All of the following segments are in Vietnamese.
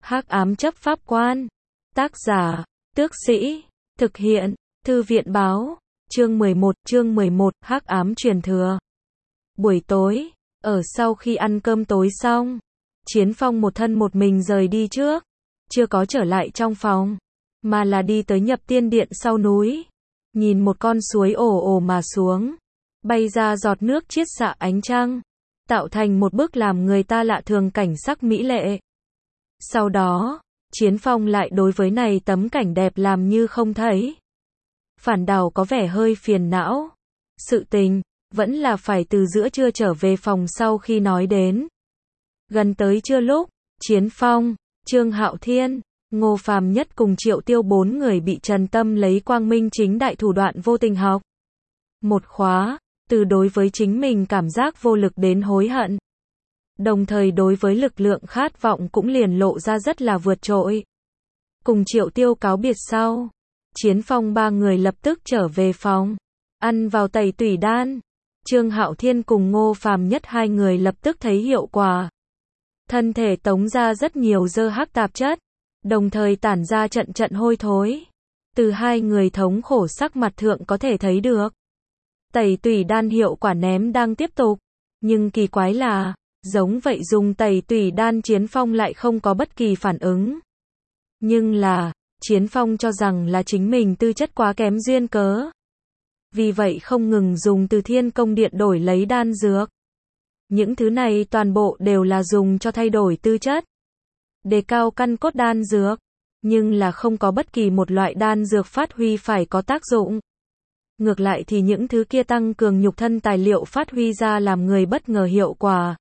Hắc ám chấp pháp quan. Tác giả, Tước Sĩ. Thực hiện, Thư viện báo. Chương 11, Hắc ám truyền thừa. Buổi tối, ở sau khi ăn cơm tối xong, Chiến Phong một thân một mình rời đi trước, chưa có trở lại trong phòng, mà là đi tới Nhập Tiên Điện sau núi, nhìn một con suối ồ ồ mà xuống, bay ra giọt nước chiết xạ ánh trăng, tạo thành một bức làm người ta lạ thường cảnh sắc mỹ lệ. Sau đó, Chiến Phong lại đối với này tấm cảnh đẹp làm như không thấy. Phản Đào có vẻ hơi phiền não. Sự tình, vẫn là phải từ giữa trưa trở về phòng sau khi nói đến. Gần tới trưa lúc, Chiến Phong, Trương Hạo Thiên, Ngô Phàm Nhất cùng Triệu Tiêu bốn người bị Trần Tâm lấy quang minh chính đại thủ đoạn vô tình học một khóa, từ đối với chính mình cảm giác vô lực đến hối hận. Đồng thời đối với lực lượng khát vọng cũng liền lộ ra rất là vượt trội. Cùng Triệu Tiêu cáo biệt sau, Chiến Phong ba người lập tức trở về phòng, ăn vào tẩy tủy đan. Trương Hạo Thiên cùng Ngô Phàm Nhất hai người lập tức thấy hiệu quả. Thân thể tống ra rất nhiều dơ hắc tạp chất, đồng thời tản ra trận trận hôi thối. Từ hai người thống khổ sắc mặt thượng có thể thấy được. Tẩy tủy đan hiệu quả ném đang tiếp tục, nhưng kỳ quái là, giống vậy dùng tẩy tủy đan Chiến Phong lại không có bất kỳ phản ứng. Nhưng là, Chiến Phong cho rằng là chính mình tư chất quá kém duyên cớ. Vì vậy không ngừng dùng từ Thiên Công Điện đổi lấy đan dược. Những thứ này toàn bộ đều là dùng cho thay đổi tư chất, đề cao căn cốt đan dược, nhưng là không có bất kỳ một loại đan dược phát huy phải có tác dụng. Ngược lại thì những thứ kia tăng cường nhục thân tài liệu phát huy ra làm người bất ngờ hiệu quả.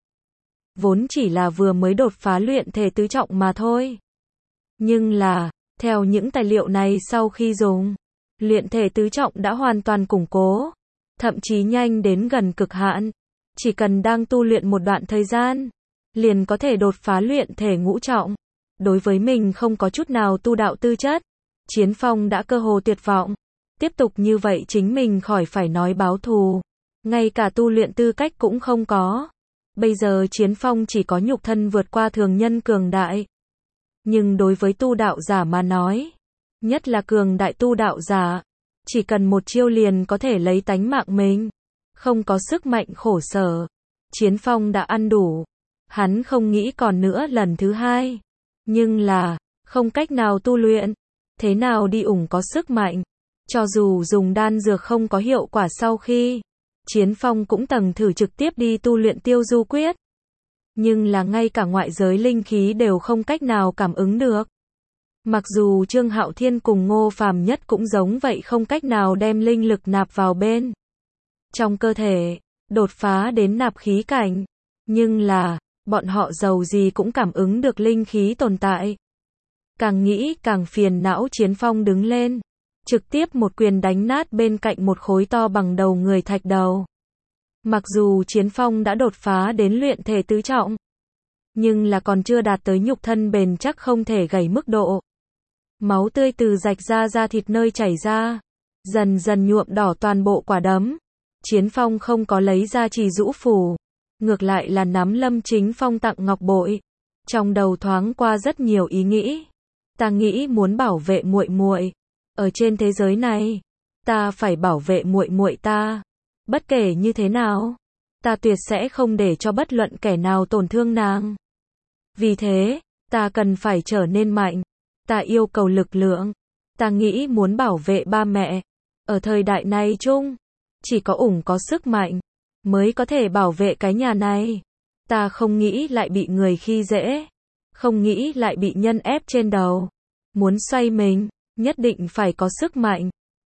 Vốn chỉ là vừa mới đột phá luyện thể tứ trọng mà thôi. Nhưng là, theo những tài liệu này sau khi dùng, luyện thể tứ trọng đã hoàn toàn củng cố, thậm chí nhanh đến gần cực hạn. Chỉ cần đang tu luyện một đoạn thời gian, liền có thể đột phá luyện thể ngũ trọng. Đối với mình không có chút nào tu đạo tư chất, Chiến Phong đã cơ hồ tuyệt vọng. Tiếp tục như vậy chính mình khỏi phải nói báo thù, ngay cả tu luyện tư cách cũng không có. Bây giờ Chiến Phong chỉ có nhục thân vượt qua thường nhân cường đại. Nhưng đối với tu đạo giả mà nói, nhất là cường đại tu đạo giả, chỉ cần một chiêu liền có thể lấy tánh mạng mình. Không có sức mạnh khổ sở, Chiến Phong đã ăn đủ. Hắn không nghĩ còn nữa lần thứ hai. Nhưng là, không cách nào tu luyện. Thế nào đi có sức mạnh. Cho dù dùng đan dược không có hiệu quả sau khi, Chiến Phong cũng từng thử trực tiếp đi tu luyện Tiêu Du Quyết. Nhưng là ngay cả ngoại giới linh khí đều không cách nào cảm ứng được. Mặc dù Trương Hạo Thiên cùng Ngô Phàm Nhất cũng giống vậy không cách nào đem linh lực nạp vào bên trong cơ thể, đột phá đến nạp khí cảnh. Nhưng là, bọn họ dầu gì cũng cảm ứng được linh khí tồn tại. Càng nghĩ càng phiền não. Chiến Phong đứng lên, trực tiếp một quyền đánh nát bên cạnh một khối to bằng đầu người thạch đầu. Mặc dù Chiến Phong đã đột phá đến luyện thể tứ trọng, nhưng là còn chưa đạt tới nhục thân bền chắc không thể gãy mức độ. Máu tươi từ rạch ra da thịt nơi chảy ra, dần dần nhuộm đỏ toàn bộ quả đấm. Chiến Phong không có lấy ra trì dũ phù, ngược lại là nắm Lâm Chính Phong tặng ngọc bội. Trong đầu thoáng qua rất nhiều ý nghĩ. Ta nghĩ muốn bảo vệ muội muội. Ở trên thế giới này, ta phải bảo vệ muội muội ta. Bất kể như thế nào, ta tuyệt sẽ không để cho bất luận kẻ nào tổn thương nàng. Vì thế, ta cần phải trở nên mạnh. Ta yêu cầu lực lượng. Ta nghĩ muốn bảo vệ ba mẹ. Ở thời đại này chung, chỉ có có sức mạnh mới có thể bảo vệ cái nhà này. Ta không nghĩ lại bị người khi dễ, không nghĩ lại bị nhân ép trên đầu. Muốn xoay mình, nhất định phải có sức mạnh,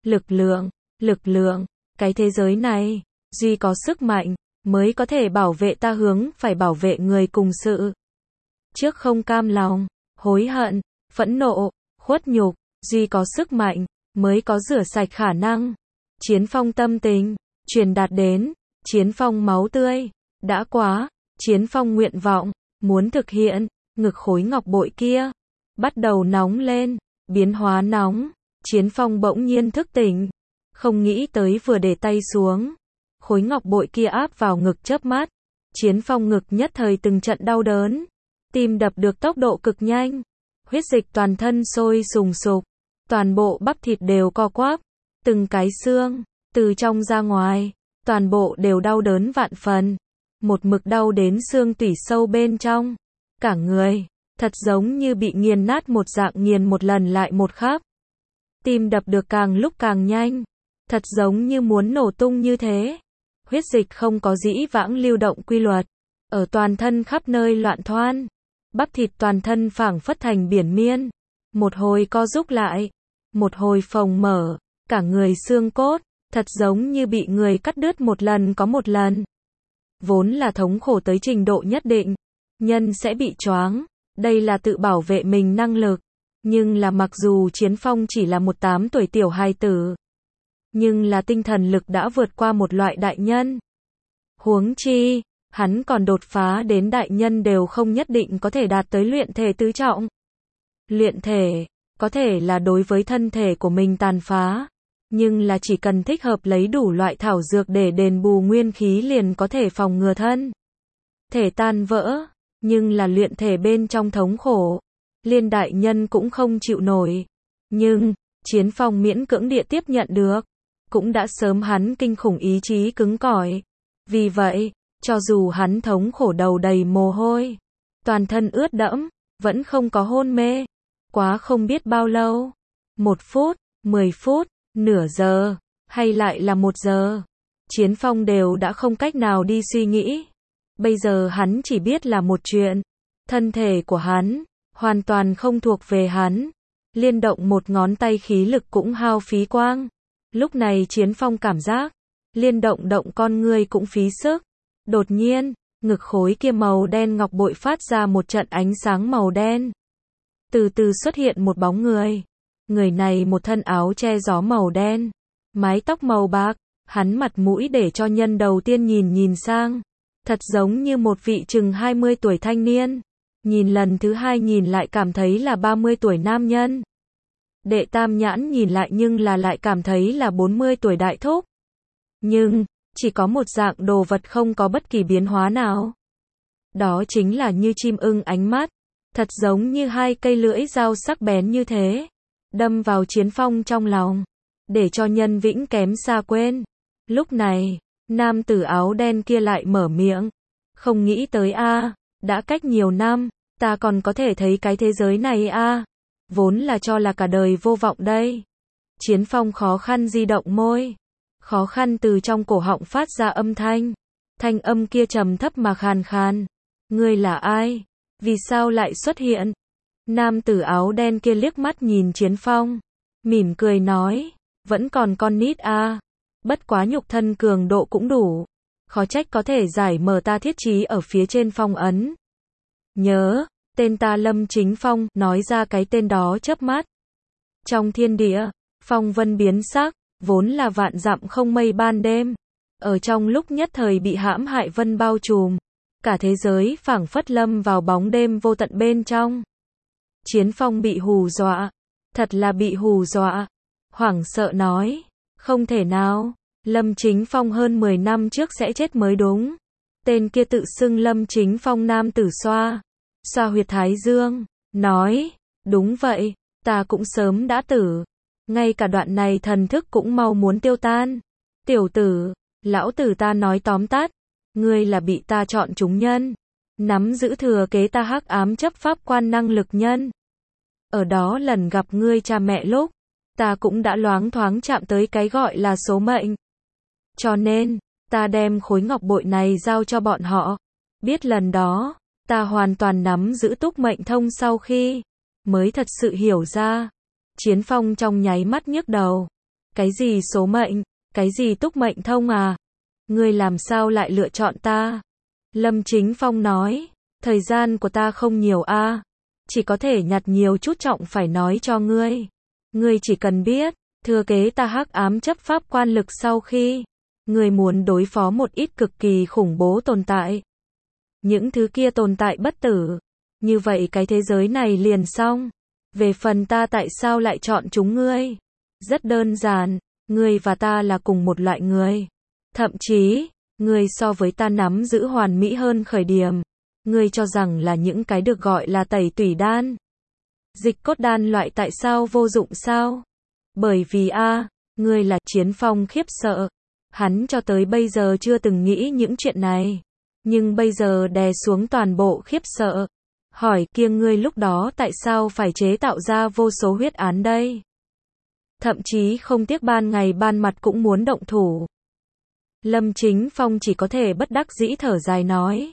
lực lượng. Cái thế giới này, duy có sức mạnh mới có thể bảo vệ ta hướng phải bảo vệ người cùng sự. Trước không cam lòng, hối hận, phẫn nộ, khuất nhục, duy có sức mạnh mới có rửa sạch khả năng. Chiến Phong tâm tình truyền đạt đến Chiến Phong máu tươi đã quá. Chiến Phong nguyện vọng muốn thực hiện, ngực khối ngọc bội kia bắt đầu nóng lên, biến hóa nóng. Chiến Phong bỗng nhiên thức tỉnh, không nghĩ tới vừa để tay xuống, khối ngọc bội kia áp vào ngực chớp mắt. Chiến Phong ngực nhất thời từng trận đau đớn, tim đập được tốc độ cực nhanh. huyết dịch toàn thân sôi sùng sục, toàn bộ bắp thịt đều co quắp, từng cái xương, từ trong ra ngoài, toàn bộ đều đau đớn vạn phần, một mực đau đến xương tủy sâu bên trong, cả người, thật giống như bị nghiền nát một dạng, nghiền một lần lại một khắc. Tim đập được càng lúc càng nhanh, thật giống như muốn nổ tung như thế. Huyết dịch không có dĩ vãng lưu động quy luật, ở toàn thân khắp nơi loạn thoăn, bắp thịt toàn thân phảng phất thành biển miên, một hồi co rút lại, một hồi phồng mở, cả người xương cốt, thật giống như bị người cắt đứt một lần có một lần. Vốn là thống khổ tới trình độ nhất định, nhân sẽ bị choáng, đây là tự bảo vệ mình năng lực, nhưng là mặc dù Chiến Phong chỉ là một 8 tuổi tiểu hài tử, nhưng là tinh thần lực đã vượt qua một loại đại nhân. Huống chi, hắn còn đột phá đến đại nhân đều không nhất định có thể đạt tới luyện thể tứ trọng. Luyện thể, có thể là đối với thân thể của mình tàn phá, nhưng là chỉ cần thích hợp lấy đủ loại thảo dược để đền bù nguyên khí liền có thể phòng ngừa thân thể tan vỡ, nhưng là luyện thể bên trong thống khổ, liên đại nhân cũng không chịu nổi. Nhưng, Chiến Phong miễn cưỡng địa tiếp nhận được, cũng đã sớm hắn kinh khủng ý chí cứng cỏi. Vì vậy, cho dù hắn thống khổ đầu đầy mồ hôi, toàn thân ướt đẫm, vẫn không có hôn mê. Quá không biết bao lâu, 1 phút, 10 phút, nửa giờ, hay lại là 1 giờ, Chiến Phong đều đã không cách nào đi suy nghĩ. Bây giờ hắn chỉ biết là một chuyện, thân thể của hắn, hoàn toàn không thuộc về hắn, liên động một ngón tay khí lực cũng hao phí quang. Lúc này Chiến Phong cảm giác, liên động động con ngươi cũng phí sức. Đột nhiên, ngực khối kia màu đen ngọc bội phát ra một trận ánh sáng màu đen. Từ từ xuất hiện một bóng người. Người này một thân áo che gió màu đen, mái tóc màu bạc, hắn mặt mũi để cho nhân đầu tiên nhìn sang, thật giống như một vị chừng 20 tuổi thanh niên. Nhìn lần thứ hai nhìn lại cảm thấy là 30 tuổi nam nhân. Đệ tam nhãn nhìn lại nhưng là lại cảm thấy là 40 tuổi đại thúc. Nhưng, chỉ có một dạng đồ vật không có bất kỳ biến hóa nào. Đó chính là như chim ưng ánh mắt, thật giống như hai cây lưỡi dao sắc bén như thế, đâm vào Chiến Phong trong lòng, để cho nhân vĩnh kém xa quên. Lúc này, nam tử áo đen kia lại mở miệng, không nghĩ tới a, đã cách nhiều năm, ta còn có thể thấy cái thế giới này a, vốn là cho là cả đời vô vọng đây. Chiến Phong khó khăn di động môi, khó khăn từ trong cổ họng phát ra âm thanh. Thanh âm kia trầm thấp mà khàn khàn. Ngươi là ai? Vì sao lại xuất hiện? Nam tử áo đen kia liếc mắt nhìn Chiến Phong, mỉm cười nói, vẫn còn con nít a, bất quá nhục thân cường độ cũng đủ, khó trách có thể giải mở ta thiết trí ở phía trên phong ấn. Nhớ, tên ta Lâm Chính Phong, nói ra cái tên đó chớp mắt. Trong thiên địa, phong vân biến sắc, vốn là vạn dặm không mây ban đêm, ở trong lúc nhất thời bị hãm hại vân bao trùm, cả thế giới phảng phất lâm vào bóng đêm vô tận bên trong. Chiến Phong bị hù dọa, thật là bị hù dọa, hoảng sợ nói, không thể nào, Lâm Chính Phong hơn 10 năm trước sẽ chết mới đúng. Tên kia tự xưng Lâm Chính Phong nam tử xoa huyệt thái dương, nói, đúng vậy, ta cũng sớm đã tử, ngay cả đoạn này thần thức cũng mau muốn tiêu tan. Tiểu tử, lão tử ta nói tóm tắt, ngươi là bị ta chọn chúng nhân, nắm giữ thừa kế ta hắc ám chấp pháp quan năng lực nhân. Ở đó lần gặp ngươi cha mẹ lúc, ta cũng đã loáng thoáng chạm tới cái gọi là số mệnh. Cho nên, ta đem khối ngọc bội này giao cho bọn họ. Biết lần đó, ta hoàn toàn nắm giữ túc mệnh thông sau khi, mới thật sự hiểu ra. Chiến Phong trong nháy mắt nhức đầu. Cái gì số mệnh, cái gì túc mệnh thông à? Ngươi làm sao lại lựa chọn ta? Lâm Chính Phong nói, thời gian của ta không nhiều a, chỉ có thể nhặt nhiều chút trọng phải nói cho ngươi. Ngươi chỉ cần biết, thừa kế ta hắc ám chấp pháp quan lực sau khi, ngươi muốn đối phó một ít cực kỳ khủng bố tồn tại. Những thứ kia tồn tại bất tử, như vậy cái thế giới này liền xong. Về phần ta tại sao lại chọn chúng ngươi? Rất đơn giản, ngươi và ta là cùng một loại người. Thậm chí, ngươi so với ta nắm giữ hoàn mỹ hơn khởi điểm. Ngươi cho rằng là những cái được gọi là tẩy tủy đan. Dịch cốt đan loại tại sao vô dụng sao? Bởi vì ngươi là Chiến Phong khiếp sợ. Hắn cho tới bây giờ chưa từng nghĩ những chuyện này. Nhưng bây giờ đè xuống toàn bộ khiếp sợ. Hỏi kia ngươi lúc đó tại sao phải chế tạo ra vô số huyết án đây? Thậm chí không tiếc ban ngày ban mặt cũng muốn động thủ. Lâm Chính Phong chỉ có thể bất đắc dĩ thở dài nói.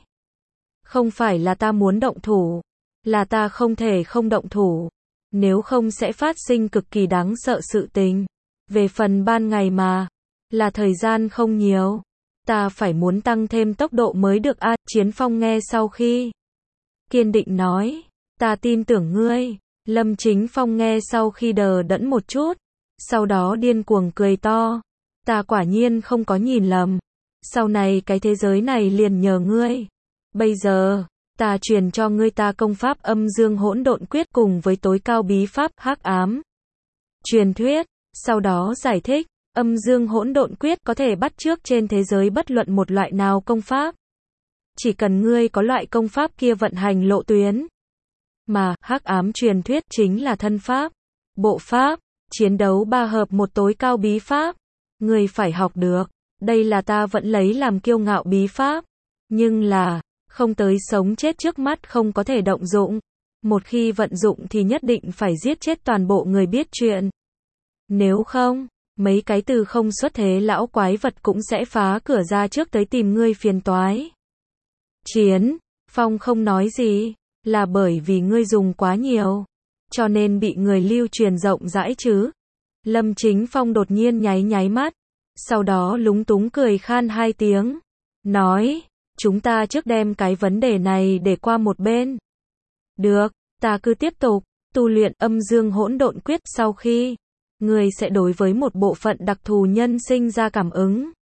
Không phải là ta muốn động thủ, là ta không thể không động thủ. Nếu không sẽ phát sinh cực kỳ đáng sợ sự tình. Về phần ban ngày mà, là thời gian không nhiều. Ta phải muốn tăng thêm tốc độ mới được Chiến Phong nghe sau khi kiên định nói. Ta tin tưởng ngươi. Lâm Chính Phong nghe sau khi đờ đẫn một chút. Sau đó điên cuồng cười to. Ta quả nhiên không có nhìn lầm. Sau này cái thế giới này liền nhờ ngươi. Bây giờ, ta truyền cho ngươi ta công pháp âm dương hỗn độn quyết cùng với tối cao bí pháp hắc ám truyền thuyết. Sau đó giải thích, âm dương hỗn độn quyết có thể bắt chước trên thế giới bất luận một loại nào công pháp. Chỉ cần ngươi có loại công pháp kia vận hành lộ tuyến. Mà, hắc ám truyền thuyết chính là thân pháp, bộ pháp, chiến đấu ba hợp một tối cao bí pháp. Ngươi phải học được. Đây là ta vẫn lấy làm kiêu ngạo bí pháp. Nhưng là, không tới sống chết trước mắt không có thể động dụng. Một khi vận dụng thì nhất định phải giết chết toàn bộ người biết chuyện. Nếu không, mấy cái từ không xuất thế lão quái vật cũng sẽ phá cửa ra trước tới tìm ngươi phiền toái. Chiến Phong không nói gì, là bởi vì ngươi dùng quá nhiều, cho nên bị người lưu truyền rộng rãi chứ. Lâm Chính Phong đột nhiên nháy nháy mắt, sau đó lúng túng cười khan hai tiếng, nói, chúng ta trước đem cái vấn đề này để qua một bên. Được, ta cứ tiếp tục tu luyện âm dương hỗn độn quyết. Sau khi ngươi sẽ đối với một bộ phận đặc thù nhân sinh ra cảm ứng.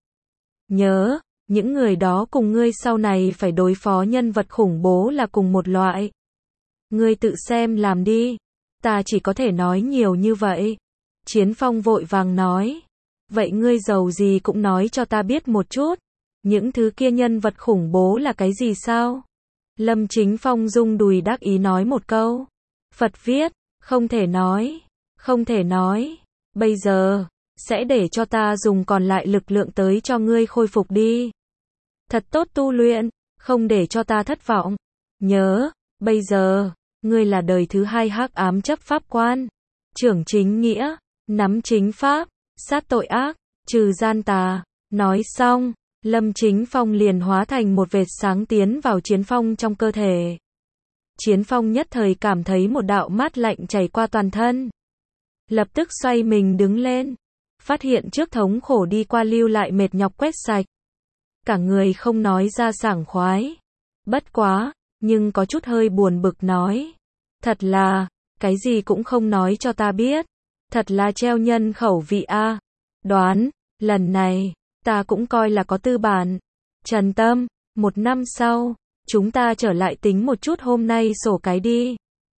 Nhớ, những người đó cùng ngươi sau này phải đối phó nhân vật khủng bố là cùng một loại. Ngươi tự xem làm đi. Ta chỉ có thể nói nhiều như vậy. Chiến Phong vội vàng nói. Vậy ngươi giàu gì cũng nói cho ta biết một chút. Những thứ kia nhân vật khủng bố là cái gì sao? Lâm Chính Phong rung đùi đắc ý nói một câu. Phật viết, không thể nói. Không thể nói. Bây giờ, sẽ để cho ta dùng còn lại lực lượng tới cho ngươi khôi phục đi. Thật tốt tu luyện, không để cho ta thất vọng. Nhớ, bây giờ, ngươi là đời thứ 2 hắc ám chấp pháp quan. Trưởng chính nghĩa, nắm chính pháp, sát tội ác, trừ gian tà. Nói xong, Lâm Chính Phong liền hóa thành một vệt sáng tiến vào Chiến Phong trong cơ thể. Chiến Phong nhất thời cảm thấy một đạo mát lạnh chảy qua toàn thân. Lập tức xoay mình đứng lên. Phát hiện trước thống khổ đi qua lưu lại mệt nhọc quét sạch. Cả người không nói ra sảng khoái. Bất quá, nhưng có chút hơi buồn bực nói. Thật là, cái gì cũng không nói cho ta biết. Thật là treo nhân khẩu vị a. Đoán, lần này, ta cũng coi là có tư bản. Trần Tâm, 1 năm sau, chúng ta trở lại tính một chút hôm nay sổ cái đi.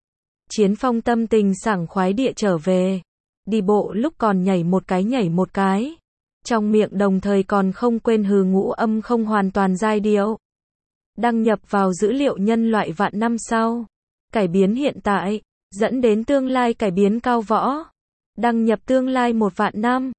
Chiến Phong tâm tình sảng khoái địa trở về. Đi bộ lúc còn nhảy một cái. Trong miệng đồng thời còn không quên hừ ngũ âm không hoàn toàn giai điệu. Đăng nhập vào dữ liệu nhân loại vạn năm sau. Cải biến hiện tại, dẫn đến tương lai cải biến cao võ. Đăng nhập tương lai 1 vạn năm.